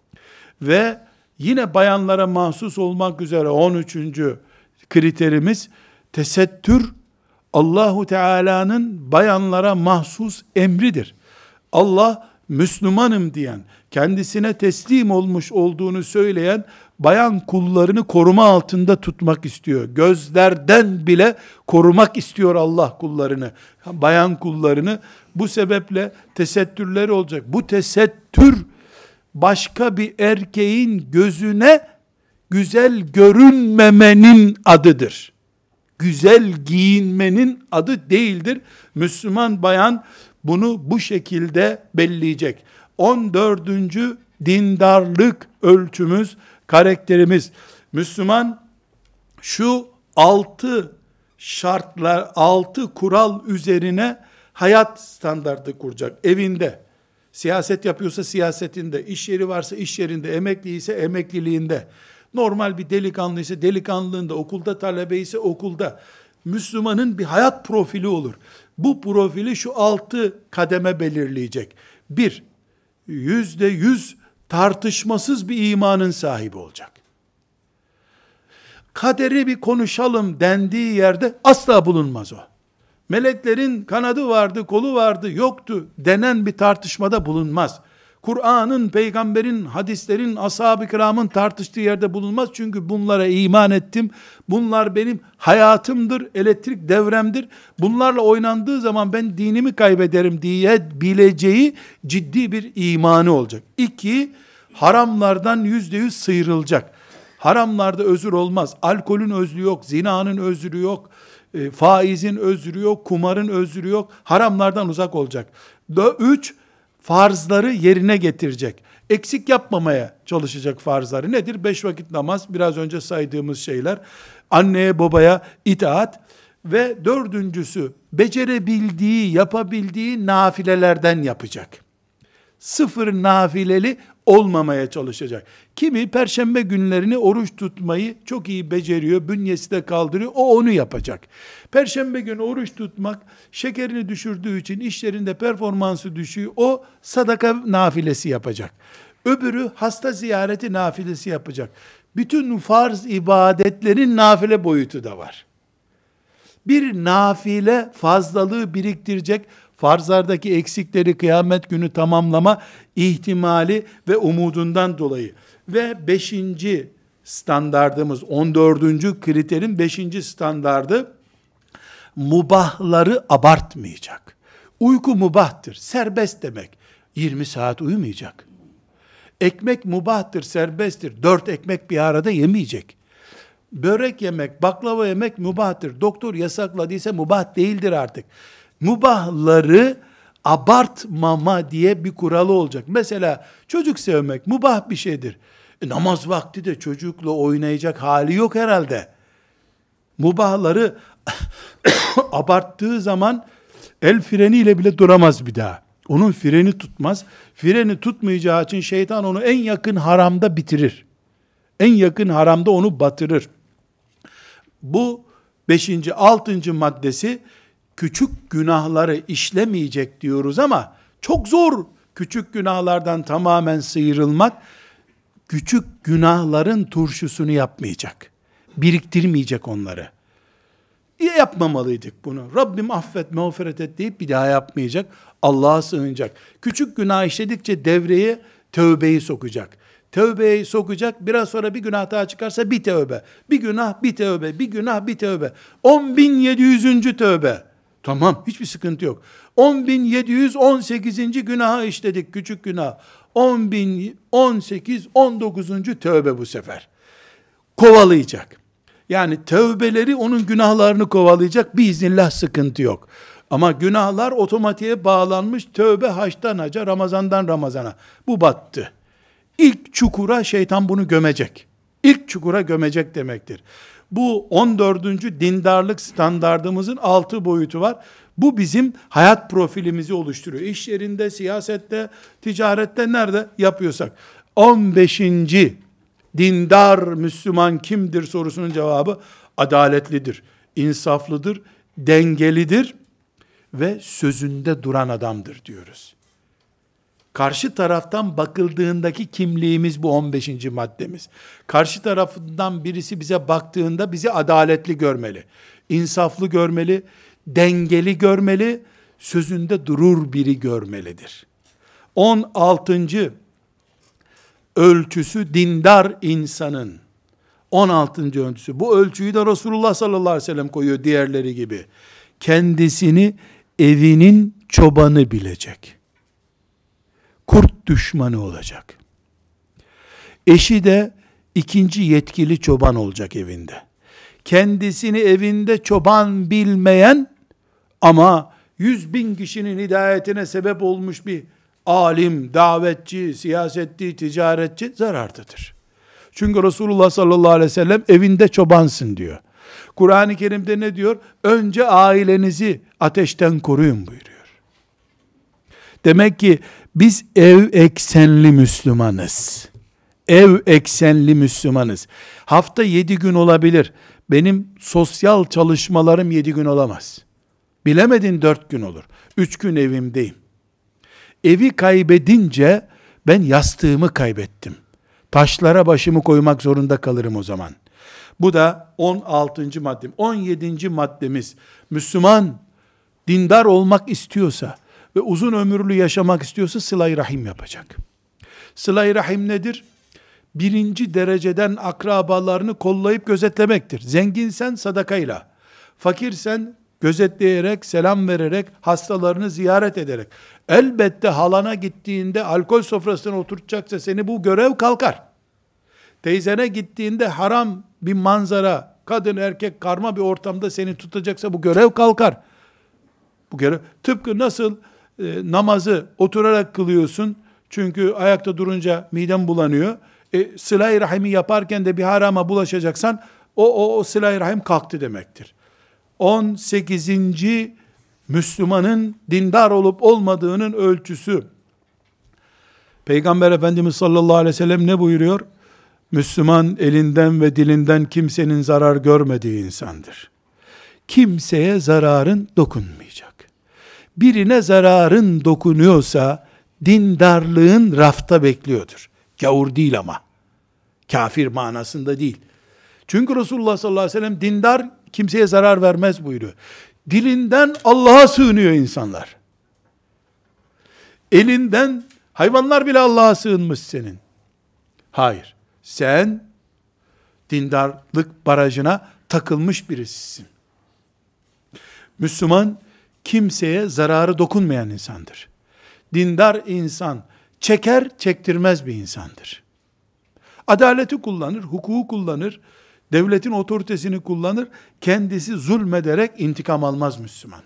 Ve yine bayanlara mahsus olmak üzere 13. kriterimiz tesettür, Allahu Teala'nın bayanlara mahsus emridir. Allah Müslümanım diyen, kendisine teslim olmuş olduğunu söyleyen bayan kullarını koruma altında tutmak istiyor. Gözlerden bile korumak istiyor Allah kullarını, bayan kullarını. Bu sebeple tesettürleri olacak. Bu tesettür başka bir erkeğin gözüne güzel görünmemenin adıdır. Güzel giyinmenin adı değildir. Müslüman bayan bunu bu şekilde belleyecek. 14. dindarlık ölçümüz, karakterimiz, Müslüman şu 6 şartlar, 6 kural üzerine hayat standardı kuracak. Evinde, siyaset yapıyorsa siyasetinde, iş yeri varsa iş yerinde, emekli ise emekliliğinde, normal bir delikanlı ise delikanlılığında, okulda talebe ise okulda. Müslümanın bir hayat profili olur. Bu profili şu 6 kademe belirleyecek. 1, %100 tartışmasız bir imanın sahibi olacak. Kaderi bir konuşalım dendiği yerde asla bulunmaz o. Meleklerin kanadı vardı, kolu vardı, yoktu denen bir tartışmada bulunmaz. Kur'an'ın, peygamberin, hadislerin, ashab-ı kiramın tartıştığı yerde bulunmaz. Çünkü bunlara iman ettim. Bunlar benim hayatımdır, elektrik devremdir. Bunlarla oynandığı zaman ben dinimi kaybederim diye bileceği ciddi bir imanı olacak. 2, haramlardan %100 sıyrılacak. Haramlarda özür olmaz. Alkolün özrü yok, zinanın özrü yok, faizin özrü yok, kumarın özrü yok. Haramlardan uzak olacak. 3, farzları yerine getirecek. Eksik yapmamaya çalışacak farzları. Nedir? 5 vakit namaz, biraz önce saydığımız şeyler. Anneye babaya itaat ve 4'üncüsü becerebildiği, yapabildiği nafilelerden yapacak. 0 nafileli olmamaya çalışacak. Kimi perşembe günlerini oruç tutmayı çok iyi beceriyor, bünyesi de kaldırıyor, o onu yapacak. Perşembe günü oruç tutmak, şekerini düşürdüğü için işlerinde performansı düşüyor, o sadaka nafilesi yapacak. Öbürü hasta ziyareti nafilesi yapacak. Bütün farz ibadetlerin nafile boyutu da var. Bir nafile fazlalığı biriktirecek, farzlardaki eksikleri kıyamet günü tamamlama ihtimali ve umudundan dolayı. Ve 5. standardımız, 14. kriterin 5. standardı, mubahları abartmayacak. Uyku mubahtır, serbest demek. 20 saat uyumayacak. Ekmek mubahtır, serbesttir. 4 ekmek bir arada yemeyecek. Börek yemek, baklava yemek mubahtır. Doktor yasakladıysa mubah değildir artık. Mubahları abartmama diye bir kuralı olacak. Mesela çocuk sevmek mubah bir şeydir. Namaz vakti de çocukla oynayacak hali yok herhalde. Mubahları abarttığı zaman el freniyle bile duramaz bir daha. Onun freni tutmaz. Freni tutmayacağı için şeytan onu en yakın haramda bitirir. En yakın haramda onu batırır. Bu 5. 6. maddesi, küçük günahları işlemeyecek diyoruz ama çok zor küçük günahlardan tamamen sıyrılmak. Küçük günahların turşusunu yapmayacak. Biriktirmeyecek onları. Yapmamalıydık bunu. Rabbim affet, mağfiret et deyip bir daha yapmayacak. Allah'a sığınacak. Küçük günah işledikçe devreye tövbeyi sokacak. Tövbeyi sokacak. Biraz sonra bir günah daha çıkarsa bir tövbe. Bir günah, bir tövbe. Bir günah, bir tövbe. 10.700. tövbe. Tamam, hiçbir sıkıntı yok. 10.718. günahı işledik, küçük günah. 10.018, 19. tövbe bu sefer. Kovalayacak. Yani tövbeleri onun günahlarını kovalayacak, biiznillah sıkıntı yok. Ama günahlar otomatiğe bağlanmış, tövbe haçtan haca, Ramazan'dan Ramazan'a. Bu battı. İlk çukura şeytan bunu gömecek. İlk çukura gömecek demektir. Bu 14. dindarlık standardımızın 6 boyutu var. Bu bizim hayat profilimizi oluşturuyor. İş yerinde, siyasette, ticarette, nerede yapıyorsak. 15. dindar Müslüman kimdir sorusunun cevabı, adaletlidir, insaflıdır, dengelidir ve sözünde duran adamdır diyoruz. Karşı taraftan bakıldığındaki kimliğimiz bu 15. maddemiz. Karşı tarafından birisi bize baktığında bizi adaletli görmeli, insaflı görmeli, dengeli görmeli, sözünde durur biri görmelidir. 16. ölçüsü dindar insanın. 16. ölçüsü. Bu ölçüyü de Resulullah sallallahu aleyhi ve sellem koyuyor diğerleri gibi. Kendisini evinin çobanı bilecek. Kurt düşmanı olacak. Eşi de ikinci yetkili çoban olacak evinde. Kendisini evinde çoban bilmeyen ama 100.000 kişinin hidayetine sebep olmuş bir alim, davetçi, siyasetçi, ticaretçi zarardadır. Çünkü Resulullah sallallahu aleyhi ve sellem evinde çobansın diyor. Kur'an-ı Kerim'de ne diyor? Önce ailenizi ateşten koruyun buyuruyor. Demek ki biz ev eksenli Müslümanız. Ev eksenli Müslümanız. Hafta 7 gün olabilir. Benim sosyal çalışmalarım 7 gün olamaz. Bilemedin 4 gün olur. 3 gün evimdeyim. Evi kaybedince ben yastığımı kaybettim. Taşlara başımı koymak zorunda kalırım o zaman. Bu da 16. maddem. 17. maddemiz, Müslüman dindar olmak istiyorsa ve uzun ömürlü yaşamak istiyorsa sıla-i rahim yapacak. Sıla-i rahim nedir? Birinci dereceden akrabalarını kollayıp gözetlemektir. Zenginsen sadakayla, fakirsen gözetleyerek, selam vererek, hastalarını ziyaret ederek. Elbette halana gittiğinde alkol sofrasına oturtacaksa seni bu görev kalkar. Teyzene gittiğinde haram bir manzara, kadın erkek karma bir ortamda seni tutacaksa bu görev kalkar. Bu görev, tıpkı nasıl namazı oturarak kılıyorsun, çünkü ayakta durunca midem bulanıyor. Sıla-i rahimi yaparken de bir harama bulaşacaksan, o sıla-i rahim kalktı demektir. 18. Müslümanın dindar olup olmadığının ölçüsü. Peygamber Efendimiz sallallahu aleyhi ve sellem ne buyuruyor? Müslüman elinden ve dilinden kimsenin zarar görmediği insandır. Kimseye zararın dokunmayacak. Birine zararın dokunuyorsa dindarlığın rafta bekliyordur. Gavur değil ama. Kafir manasında değil. Çünkü Resulullah sallallahu aleyhi ve sellem dindar kimseye zarar vermez buyuruyor. Dilinden Allah'a sığınıyor insanlar. Elinden hayvanlar bile Allah'a sığınmış senin. Hayır. Sen dindarlık barajına takılmış birisisin. Müslüman kimseye zararı dokunmayan insandır. Dindar insan çeker çektirmez bir insandır. Adaleti kullanır, hukuku kullanır, devletin otoritesini kullanır, kendisi zulmederek intikam almaz Müslüman.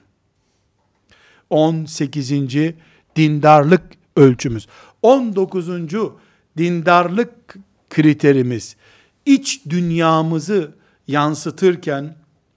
18. dindarlık ölçümüz. 19. dindarlık kriterimiz, iç dünyamızı yansıtırken,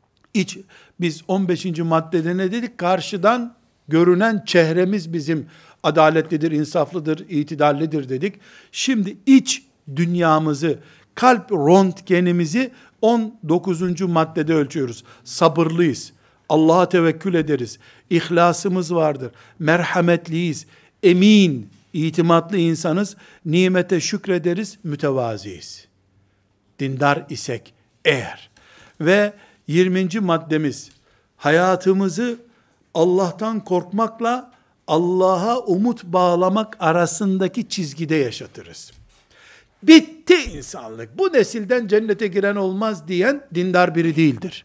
biz 15. maddede ne dedik? Karşıdan görünen çehremiz bizim adaletlidir, insaflıdır, itidallidir dedik. Şimdi iç dünyamızı, kalp röntgenimizi 19. maddede ölçüyoruz. Sabırlıyız, Allah'a tevekkül ederiz, ihlasımız vardır, merhametliyiz, emin, itimatlı insanız, nimete şükrederiz, mütevaziyiz. Dindar isek eğer. Ve 20. maddemiz, hayatımızı Allah'tan korkmakla Allah'a umut bağlamak arasındaki çizgide yaşatırız. Bitti insanlık, bu nesilden cennete giren olmaz diyen dindar biri değildir.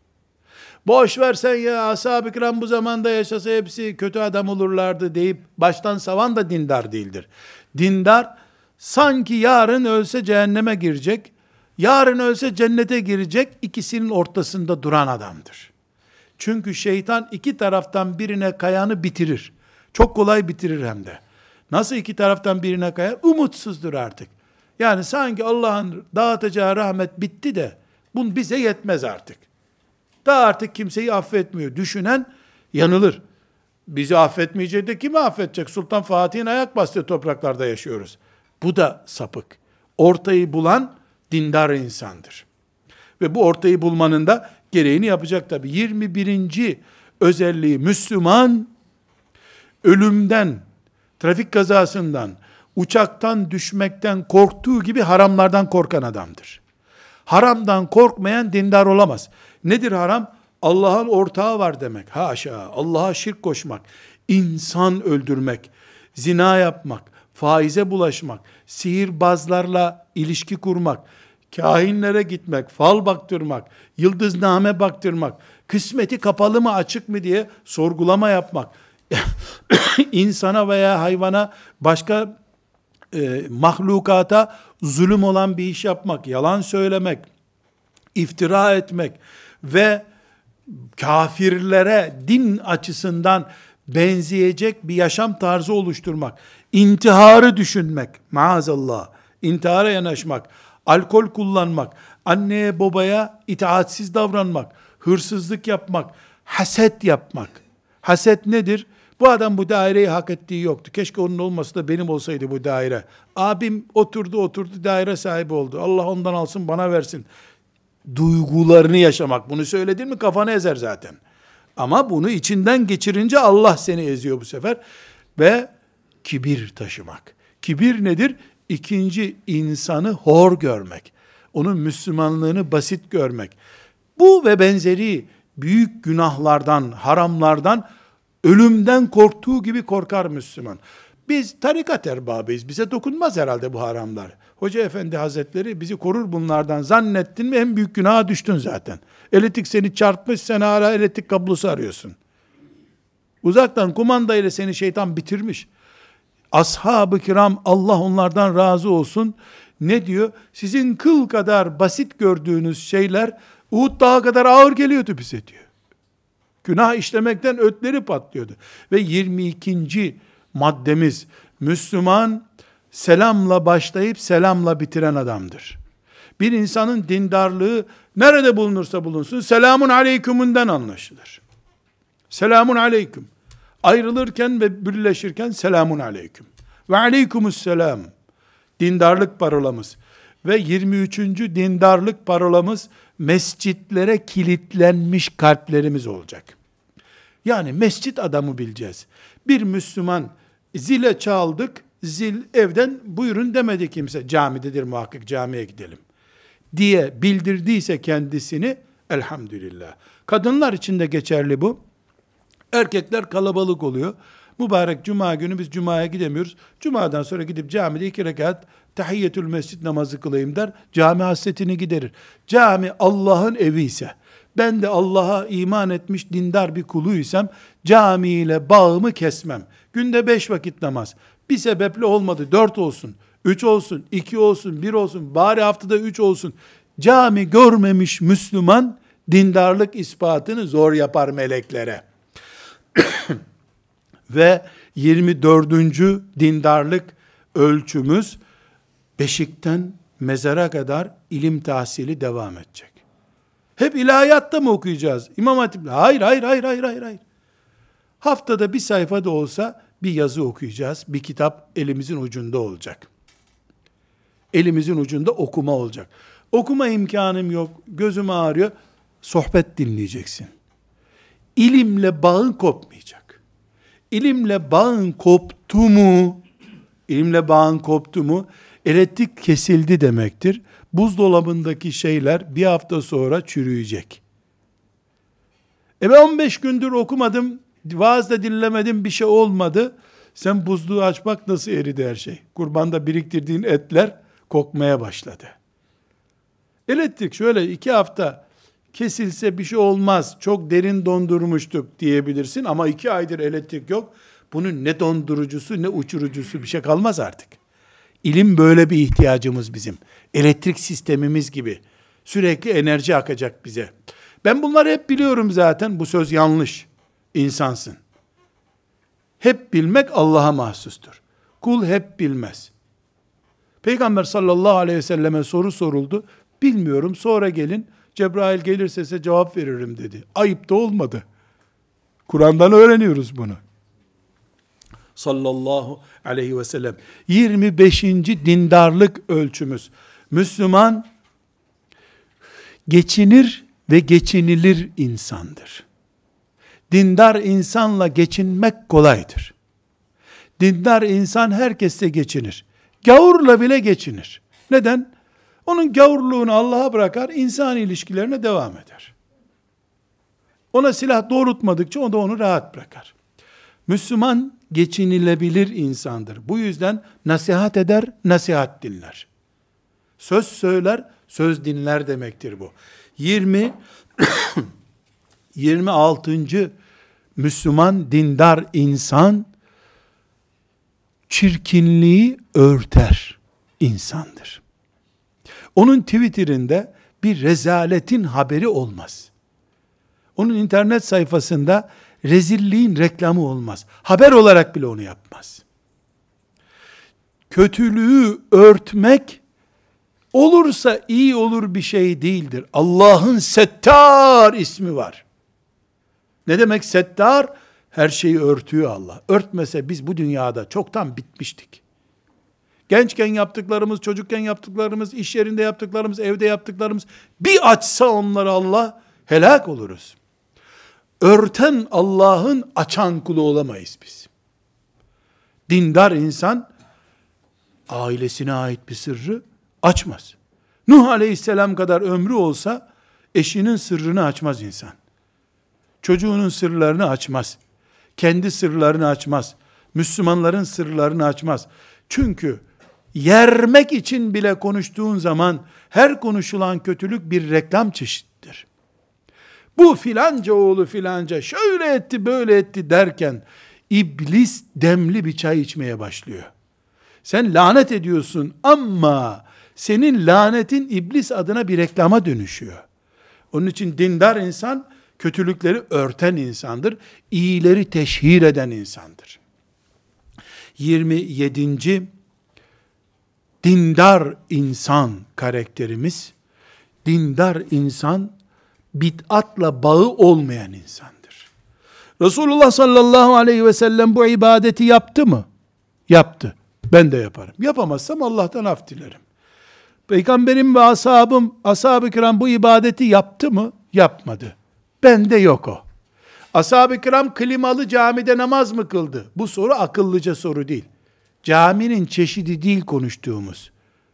Boş versen ya, ashab-ı kiram bu zamanda yaşasa hepsi kötü adam olurlardı deyip baştan savan da dindar değildir. Dindar sanki yarın ölse cehenneme girecek, yarın ölse cennete girecek, ikisinin ortasında duran adamdır. Çünkü şeytan iki taraftan birine kayanı bitirir. Çok kolay bitirir hem de. Nasıl iki taraftan birine kayar? Umutsuzdur artık. Yani sanki Allah'ın dağıtacağı rahmet bitti de bu bize yetmez artık. Daha artık kimseyi affetmiyor. Düşünen yanılır. Bizi affetmeyecek de kimi affedecek? Sultan Fatih'in ayak bastığı topraklarda yaşıyoruz. Bu da sapık. Ortayı bulan dindar insandır. Ve bu ortayı bulmanın da gereğini yapacak tabi. 21. özelliği, Müslüman ölümden, trafik kazasından, uçaktan düşmekten korktuğu gibi haramlardan korkan adamdır. Haramdan korkmayan dindar olamaz. Nedir haram? Allah'ın ortağı var demek. Haşa, Allah'a şirk koşmak, insan öldürmek, zina yapmak, faize bulaşmak, sihirbazlarla ilişki kurmak, kahinlere gitmek, fal baktırmak, yıldızname baktırmak, kısmeti kapalı mı açık mı diye sorgulama yapmak, insana veya hayvana, başka mahlukata zulüm olan bir iş yapmak, yalan söylemek, iftira etmek ve kafirlere din açısından benzeyecek bir yaşam tarzı oluşturmak, intiharı düşünmek, maazallah, intihara yanaşmak, alkol kullanmak, anneye babaya itaatsiz davranmak, hırsızlık yapmak, haset yapmak. Haset nedir? Bu adam bu daireyi hak ettiği yoktu. Keşke onun olması da benim olsaydı bu daire. Abim oturdu daire sahibi oldu. Allah ondan alsın bana versin. Duygularını yaşamak. Bunu söyledin mi kafanı ezer zaten. Ama bunu içinden geçirince Allah seni eziyor bu sefer. Ve kibir taşımak. Kibir nedir? İkinci insanı hor görmek. Onun Müslümanlığını basit görmek. Bu ve benzeri büyük günahlardan, haramlardan, ölümden korktuğu gibi korkar Müslüman. Biz tarikat erbabıyız. Bize dokunmaz herhalde bu haramlar. Hoca efendi hazretleri bizi korur bunlardan. Zannettin mi en büyük günaha düştün zaten. Elektrik seni çarpmış, sen hala elektrik kablosu arıyorsun. Uzaktan kumanda ile seni şeytan bitirmiş. Ashab-ı kiram, Allah onlardan razı olsun, ne diyor? Sizin kıl kadar basit gördüğünüz şeyler Uhud dağı kadar ağır geliyordu bize diyor. Günah işlemekten ötleri patlıyordu. Ve 22. maddemiz, Müslüman selamla başlayıp selamla bitiren adamdır. Bir insanın dindarlığı nerede bulunursa bulunsun selamun aleykümünden anlaşılır. Selamun aleyküm. Ayrılırken ve birleşirken selamun aleyküm. Ve aleykümüsselam. Dindarlık parolamız. Ve 23. dindarlık parolamız, mescitlere kilitlenmiş kalplerimiz olacak. Yani mescit adamı bileceğiz. Bir Müslüman zile çaldık, zil evden buyurun demedi kimse. Camidedir muhakkak, camiye gidelim diye bildirdiyse kendisini, elhamdülillah. Kadınlar için de geçerli bu. Erkekler kalabalık oluyor. Mübarek cuma günü biz cumaya gidemiyoruz. Cumadan sonra gidip camide 2 rekat tahiyyetül mescid namazı kılayım der. Cami hasretini giderir. Cami Allah'ın evi ise, ben de Allah'a iman etmiş dindar bir kuluysam, camiyle bağımı kesmem. Günde 5 vakit namaz. Bir sebeple olmadı, 4 olsun, 3 olsun, 2 olsun, 1 olsun, bari haftada 3 olsun. Cami görmemiş Müslüman, dindarlık ispatını zor yapar meleklere. Ve 24. dindarlık ölçümüz, beşikten mezara kadar ilim tahsili devam edecek. Hep ilahiyatta mı okuyacağız? İmam Hatip'le. Hayır. Haftada bir sayfa da olsa bir yazı okuyacağız. Bir kitap elimizin ucunda olacak. Elimizin ucunda okuma olacak. Okuma imkanım yok, gözüm ağrıyor. Sohbet dinleyeceksin. İlimle bağın kopmayacak. İlimle bağın koptu mu, elektrik kesildi demektir. Buzdolabındaki şeyler bir hafta sonra çürüyecek. Ben 15 gündür okumadım, vaaz da dinlemedim, bir şey olmadı. Sen buzluğu aç bak nasıl eridi her şey. Kurbanda biriktirdiğin etler kokmaya başladı. Elektrik şöyle 2 hafta kesilse bir şey olmaz, çok derin dondurmuştuk diyebilirsin ama 2 aydır elektrik yok. Bunun ne dondurucusu ne uçurucusu bir şey kalmaz artık. İlim böyle bir ihtiyacımız bizim. Elektrik sistemimiz gibi. Sürekli enerji akacak bize. Ben bunları hep biliyorum zaten. Bu söz yanlış. İnsansın. Hep bilmek Allah'a mahsustur. Kul hep bilmez. Peygamber sallallahu aleyhi ve selleme soru soruldu. Bilmiyorum, sonra gelin. Cebrail gelirse size cevap veririm dedi. Ayıp da olmadı. Kur'an'dan öğreniyoruz bunu. Sallallahu aleyhi ve sellem. 25. dindarlık ölçümüz. Müslüman geçinir ve geçinilir insandır. Dindar insanla geçinmek kolaydır. Dindar insan herkesle geçinir. Gavurla bile geçinir. Neden? Onun gavurluğunu Allah'a bırakar, insan ilişkilerine devam eder. Ona silah doğrultmadıkça o da onu rahat bırakar. Müslüman geçinilebilir insandır. Bu yüzden nasihat eder, nasihat dinler. Söz söyler, söz dinler demektir bu. 26. Müslüman dindar insan çirkinliği örter insandır. Onun Twitter'ında bir rezaletin haberi olmaz. Onun internet sayfasında rezilliğin reklamı olmaz. Haber olarak bile onu yapmaz. Kötülüğü örtmek Olursa iyi olur bir şey değildir. Allah'ın Settar ismi var. Ne demek Settar? Her şeyi örtüyor Allah. Örtmese biz bu dünyada çoktan bitmiştik. Gençken yaptıklarımız, çocukken yaptıklarımız, iş yerinde yaptıklarımız, evde yaptıklarımız, bir açsa onları Allah, helak oluruz. Örten Allah'ın açan kulu olamayız biz. Dindar insan, ailesine ait bir sırrı açmaz. Nuh aleyhisselam kadar ömrü olsa, eşinin sırrını açmaz insan. Çocuğunun sırlarını açmaz. Kendi sırlarını açmaz. Müslümanların sırlarını açmaz. Çünkü yermek için bile konuştuğun zaman her konuşulan kötülük bir reklam çeşittir. Bu filanca oğlu filanca şöyle etti böyle etti derken iblis demli bir çay içmeye başlıyor. Sen lanet ediyorsun ama senin lanetin iblis adına bir reklama dönüşüyor. Onun için dindar insan kötülükleri örten insandır. İyileri teşhir eden insandır. 27. Dindar insan karakterimiz, dindar insan bid'atla bağı olmayan insandır. Resulullah sallallahu aleyhi ve sellem bu ibadeti yaptı mı? Yaptı. Ben de yaparım. Yapamazsam Allah'tan af dilerim. Peygamberim ve ashab-ı kiram bu ibadeti yaptı mı? Yapmadı. Bende yok o. Ashab-ı kiram klimalı camide namaz mı kıldı? Bu soru akıllıca soru değil. Caminin çeşidi değil konuştuğumuz.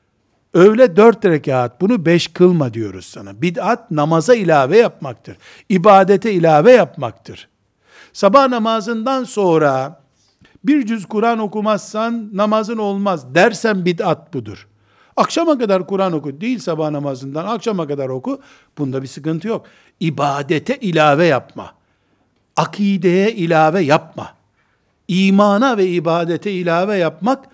Öğle 4 rekat, bunu 5 kılma diyoruz sana. Bid'at namaza ilave yapmaktır. İbadete ilave yapmaktır. Sabah namazından sonra bir cüz Kur'an okumazsan namazın olmaz dersen bid'at budur. Akşama kadar Kur'an oku, değil sabah namazından akşama kadar oku, bunda bir sıkıntı yok. İbadete ilave yapma. Akideye ilave yapma. İmana ve ibadete ilave yapmak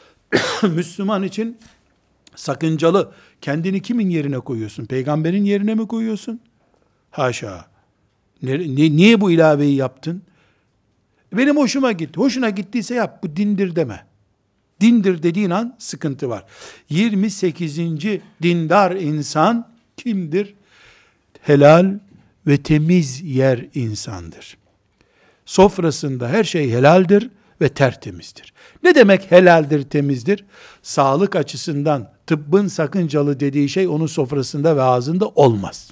Müslüman için sakıncalı. Kendini kimin yerine koyuyorsun? Peygamberin yerine mi koyuyorsun? Haşa. Niye bu ilaveyi yaptın? Benim hoşuma gitti. Hoşuna gittiyse yap. Bu dindir deme. Dindir dediğin an sıkıntı var. 28. dindar insan kimdir? Helal ve temiz yer insandır. Sofrasında her şey helaldir ve tertemizdir. Ne demek helaldir, temizdir? Sağlık açısından tıbbın sakıncalı dediği şey onun sofrasında ve ağzında olmaz.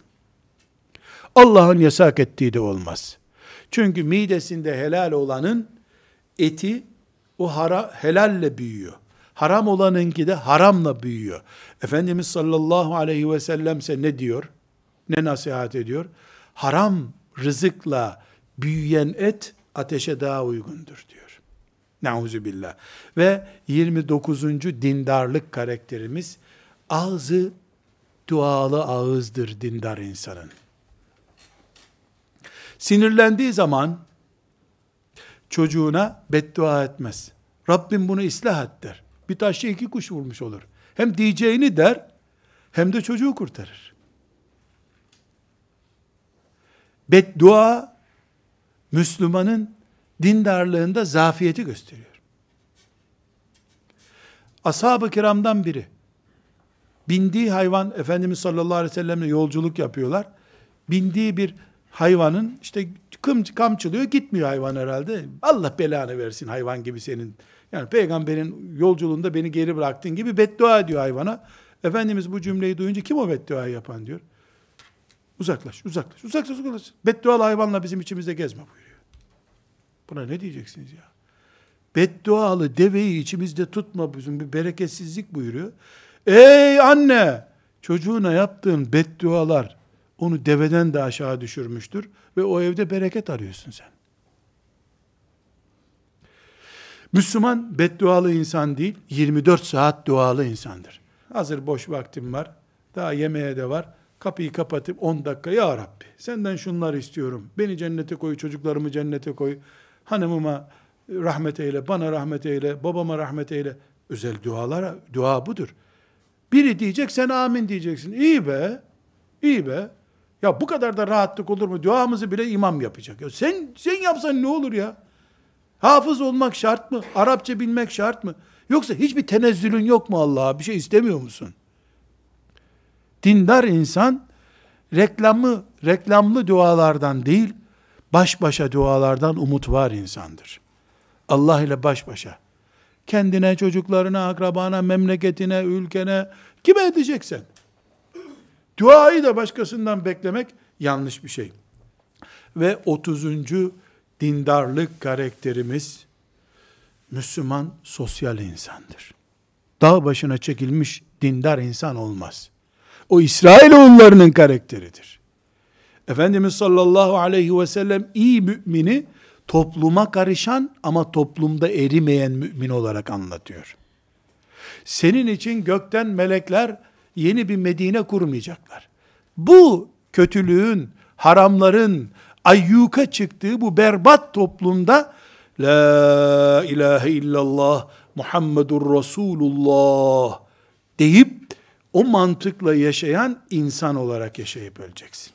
Allah'ın yasak ettiği de olmaz. Çünkü midesinde helal olanın eti o helalle büyüyor. Haram olanınki de haramla büyüyor. Efendimiz sallallahu aleyhi ve sellem ise ne diyor? Ne nasihat ediyor? Haram rızıkla büyüyen et ateşe daha uygundur diyor. Nauzubillah. Ve 29. dindarlık karakterimiz, ağzı dualı ağızdır dindar insanın. Sinirlendiği zaman çocuğuna beddua etmez. Rabbim bunu ıslah et der. Bir taşla iki kuş vurmuş olur. Hem diyeceğini der, hem de çocuğu kurtarır. Beddua, Müslümanın dindarlığında zafiyeti gösteriyor. Ashab-ı kiramdan biri, bindiği hayvan, Efendimiz sallallahu aleyhi ve sellemle yolculuk yapıyorlar. Bindiği bir hayvanın, işte kamçılıyor, gitmiyor hayvan herhalde. Allah belanı versin hayvan gibi senin. Yani peygamberin yolculuğunda beni geri bıraktın gibi beddua ediyor hayvana. Efendimiz bu cümleyi duyunca kim o bedduayı yapan diyor. Uzaklaş, uzaklaş, uzaklaş, uzaklaş. Beddualı hayvanla bizim içimizde gezme buyuruyor. Buna ne diyeceksiniz ya? Beddualı deveyi içimizde tutma, bizim bir bereketsizlik buyuruyor. Ey anne! Çocuğuna yaptığın beddualar onu deveden de aşağı düşürmüştür ve o evde bereket arıyorsun sen. Müslüman beddualı insan değil, 24 saat dualı insandır. Hazır boş vaktim var, daha yemeğe de var. Kapıyı kapatıp 10 dakika, ya Rabbi senden şunları istiyorum. Beni cennete koy, çocuklarımı cennete koy. Hanımıma rahmet eyle, bana rahmet eyle, babama rahmet eyle. Özel dua budur. Biri diyecek, sen amin diyeceksin. İyi be, iyi be. Ya bu kadar da rahatlık olur mu? Duamızı bile imam yapacak. Ya sen yapsan ne olur ya? Hafız olmak şart mı? Arapça bilmek şart mı? Yoksa hiçbir tenezzülün yok mu Allah'a? Bir şey istemiyor musun? Dindar insan reklamlı dualardan değil, baş başa dualardan umut var insandır. Allah ile baş başa. Kendine, çocuklarına, akrabana, memleketine, ülkene, kime edeceksen. Duayı da başkasından beklemek yanlış bir şey. Ve 30. dindarlık karakterimiz, Müslüman sosyal insandır. Dağ başına çekilmiş dindar insan olmaz. O İsrailoğullarının karakteridir. Efendimiz sallallahu aleyhi ve sellem iyi mümini topluma karışan ama toplumda erimeyen mümin olarak anlatıyor. Senin için gökten melekler yeni bir Medine kurmayacaklar. Bu kötülüğün, haramların ayyuka çıktığı bu berbat toplumda La ilahe illallah Muhammedur Resulullah deyip o mantıkla yaşayan insan olarak yaşayıp öleceksin.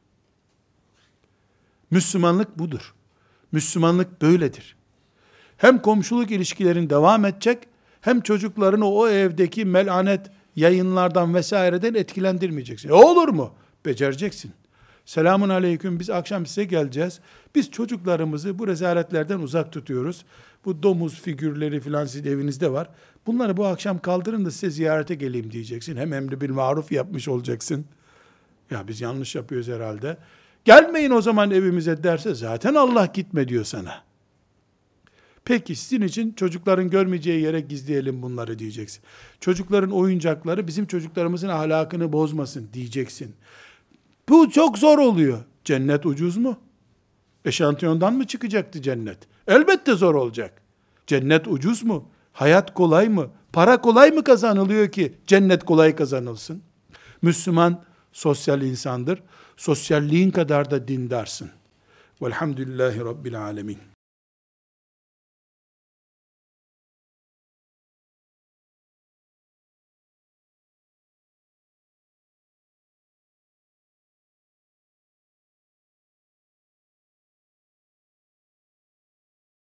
Müslümanlık budur. Müslümanlık böyledir. Hem komşuluk ilişkilerin devam edecek, hem çocuklarını o evdeki melanet yayınlardan vesaireden etkilendirmeyeceksin. Olur mu? Becereceksin. Selamun aleyküm, biz akşam size geleceğiz. Biz çocuklarımızı bu rezaletlerden uzak tutuyoruz. Bu domuz figürleri filan sizin evinizde var. Bunları bu akşam kaldırın da size ziyarete geleyim diyeceksin. Hem emri bil maruf yapmış olacaksın. Ya biz yanlış yapıyoruz herhalde. Gelmeyin o zaman evimize derse zaten Allah gitme diyor sana. Peki sizin için çocukların görmeyeceği yere gizleyelim bunları diyeceksin. Çocukların oyuncakları bizim çocuklarımızın ahlakını bozmasın diyeceksin. Bu çok zor oluyor. Cennet ucuz mu? Eşantiyondan mı çıkacaktı cennet? Elbette zor olacak. Cennet ucuz mu? Hayat kolay mı? Para kolay mı kazanılıyor ki cennet kolay kazanılsın? Müslüman sosyal insandır. Sosyalliğin kadar da dindarsın. Velhamdülillahi Rabbil alemin.